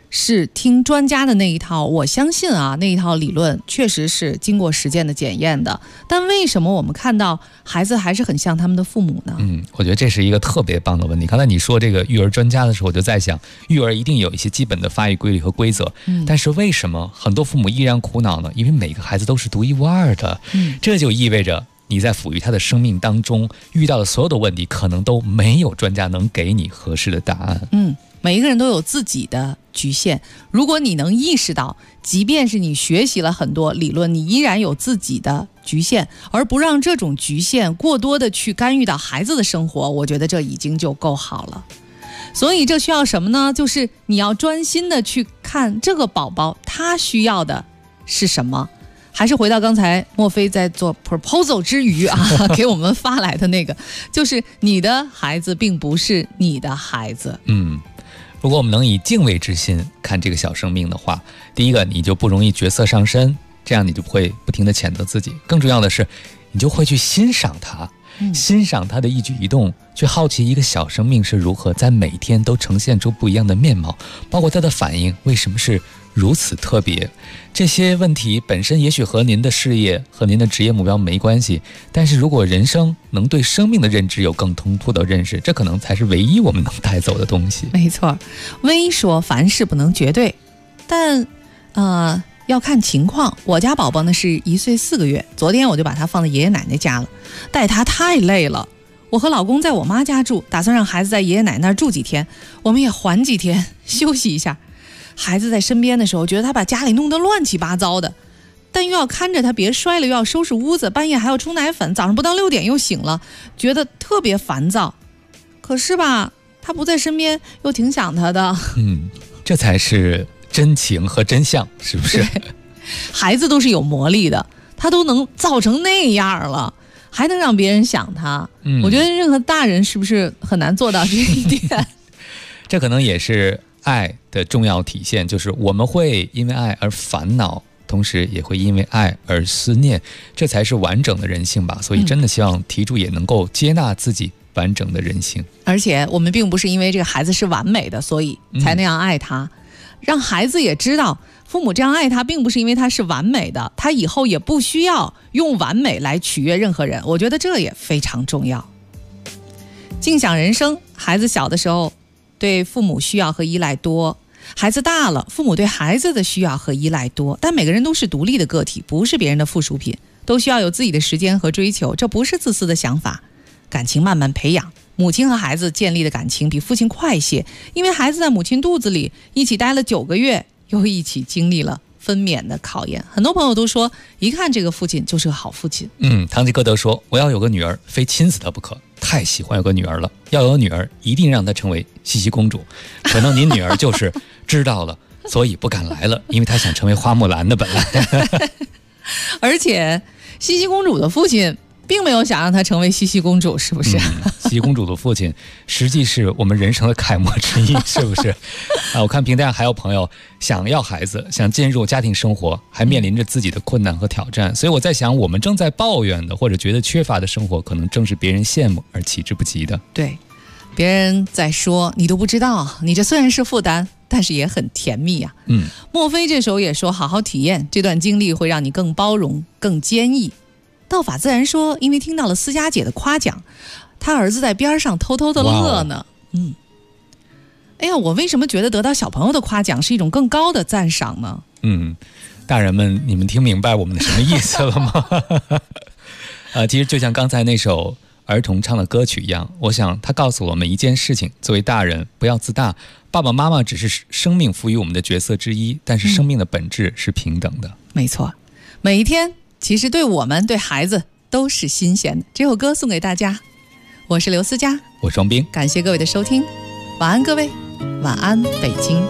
是听专家的那一套，我相信啊，那一套理论确实是经过实践的检验的。但为什么我们看到孩子还是很像他们的父母呢？ 我觉得这是一个特别棒的问题。刚才你说这个育儿专家的时候，我就在想，育儿一定有一些基本的发育规律和规则，但是为什么很多父母依然苦恼呢？因为每个孩子都是独一无二的，这就意味着你在抚育他的生命当中遇到的所有的问题，可能都没有专家能给你合适的答案。 每一个人都有自己的局限，如果你能意识到，即便是你学习了很多理论，你依然有自己的局限，而不让这种局限过多的去干预到孩子的生活，我觉得这已经就够好了。所以这需要什么呢？就是你要专心的去看这个宝宝他需要的是什么。还是回到刚才莫非在做 proposal 之余啊，给我们发来的那个，就是你的孩子并不是你的孩子。 如果我们能以敬畏之心看这个小生命的话，第一个你就不容易角色上身，这样你就不会不停地谴责自己。更重要的是，你就会去欣赏他，欣赏他的一举一动，去好奇一个小生命是如何在每天都呈现出不一样的面貌，包括他的反应为什么是如此特别。这些问题本身也许和您的事业和您的职业目标没关系，但是如果人生能对生命的认知有更通透的认识，这可能才是唯一我们能带走的东西。 没错，微说凡事不能绝对，但要看情况。我家宝宝呢是1岁4个月，昨天我就把他放在爷爷奶奶家了，带他太累了，我和老公在我妈家住，打算让孩子在爷爷奶奶那儿住几天，我们也缓几天休息一下。孩子在身边的时候，觉得他把家里弄得乱七八糟的，但又要看着他别摔了，又要收拾屋子，半夜还要冲奶粉，早上不到6点又醒了，觉得特别烦躁。可是吧，他不在身边，又挺想他的。 这才是真情和真相，是不是？ 孩子都是有魔力的，他都能造成那样了，还能让别人想他。我觉得任何大人是不是很难做到这一点？ 这可能也是爱的重要体现，就是我们会因为爱而烦恼，同时也会因为爱而思念，这才是完整的人性吧。所以真的希望题主也能够接纳自己完整的人性。 而且我们并不是因为这个孩子是完美的，所以才那样爱他，让孩子也知道父母这样爱他并不是因为他是完美的，他以后也不需要用完美来取悦任何人。我觉得这也非常重要。静享人生，孩子小的时候对父母需要和依赖多，孩子大了，父母对孩子的需要和依赖多。但每个人都是独立的个体，不是别人的附属品，都需要有自己的时间和追求，这不是自私的想法。感情慢慢培养，母亲和孩子建立的感情比父亲快些，因为孩子在母亲肚子里一起待了9个月，又一起经历了分娩的考验。很多朋友都说，一看这个父亲就是个好父亲。 堂吉诃德说，我要有个女儿，非亲死她不可。太喜欢有个女儿了，要有女儿一定让她成为茜茜公主。可能您女儿就是知道了，所以不敢来了，因为她想成为花木兰的本来。 而且茜茜公主的父亲并没有想让她成为茜茜公主，是不是？ 茜茜公主的父亲实际是我们人生的楷模之一，是不是？我看平台上还有朋友想要孩子，想进入家庭生活，还面临着自己的困难和挑战。所以我在想，我们正在抱怨的或者觉得缺乏的生活，可能正是别人羡慕而弃之不及的。 对，别人在说你都不知道，你这虽然是负担，但是也很甜蜜啊。莫非这时候也说，好好体验这段经历，会让你更包容更坚毅。道法自然说，因为听到了思佳姐的夸奖，他儿子在边上偷偷的乐呢。哎呀，我为什么觉得得到小朋友的夸奖是一种更高的赞赏呢？ 大人们，你们听明白我们的什么意思了吗？其实就像刚才那首儿童唱的歌曲一样，我想他告诉我们一件事情：作为大人，不要自大，爸爸妈妈只是生命赋予我们的角色之一，但是生命的本质是平等的。 没错，每一天其实对我们对孩子都是新鲜的。这首歌送给大家，我是刘思佳， 我是王斌， 感谢各位的收听，晚安各位，晚安北京。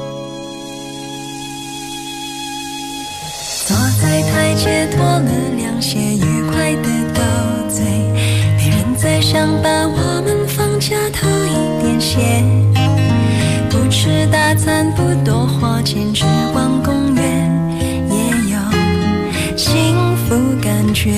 坐在台阶脱了凉鞋，愉快的斗嘴，没人再想把我们放假偷一点血，不吃大餐不多花钱，只逛公园也有幸福感觉，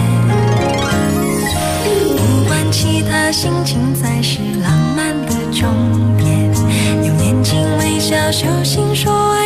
不管其他心情才是浪漫的终点，用眼睛微笑修行说爱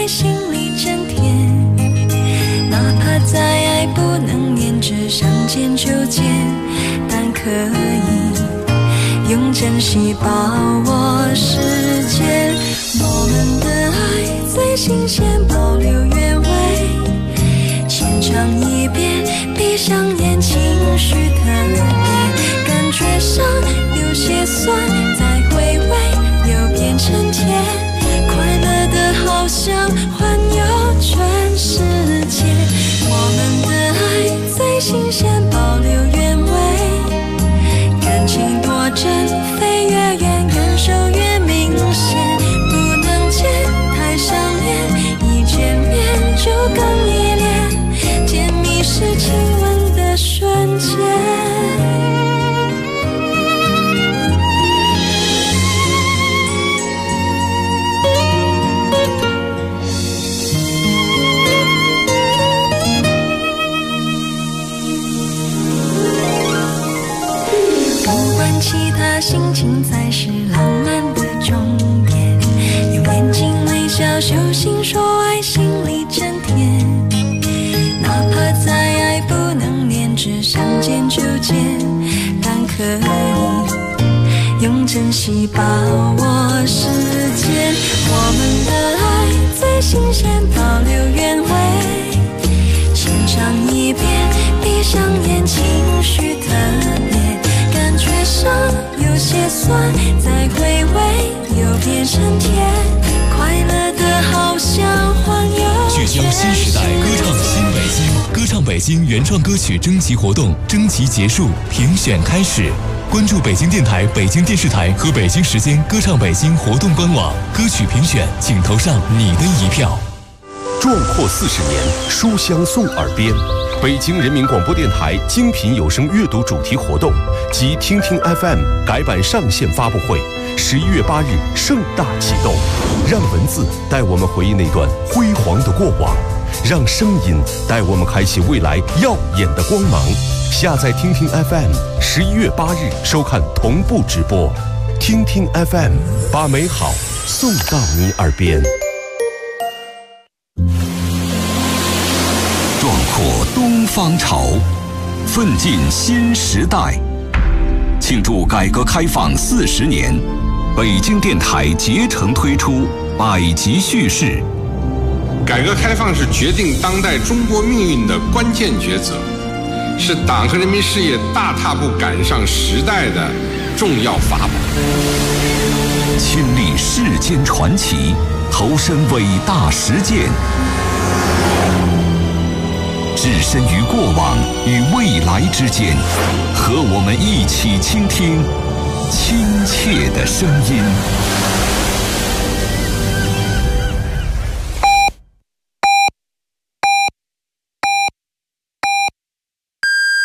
珍惜把握时间。我们的爱最新鲜，保留原味，浅尝一遍，闭上眼，情绪特别，感觉上有些酸，再回味又变成甜，快乐的好像环游全世界。我们的爱最新鲜，保留原味，感情多真，飞越远，感受越明显，不能见太想念，一见面就更依恋，甜蜜是亲吻的瞬间。其他心情才是浪漫的终点，用眼睛微笑，手心说爱，心里真甜。哪怕再爱不能连，只想见就见，但可以用珍惜把握时间。我们的爱最新鲜，保留原味，浅尝一遍，闭上眼，情绪特别，感觉上有些酸，再回味又变成甜，快乐的好像环游。 聚焦新时代，歌唱新北京，歌唱北京原创歌曲征集活动征集结束，评选开始。关注北京电台、北京电视台和北京时间歌唱北京活动官网，歌曲评选，请投上你的一票。 壮阔40年，书香送耳边。北京人民广播电台精品有声阅读主题活动及听听 FM 改版上线发布会，11月8日盛大启动。让文字带我们回忆那段辉煌的过往，让声音带我们开启未来耀眼的光芒。下载听听 FM，11月8日收看同步直播。听听 FM， 把美好送到你耳边。 壮阔东方潮，奋进新时代。庆祝改革开放40年，北京电台竭诚推出百集叙事。 改革开放是决定当代中国命运的关键抉择，是党和人民事业大踏步赶上时代的重要法宝。 亲历世间传奇，投身伟大实践，置身于过往与未来之间，和我们一起倾听亲切的声音。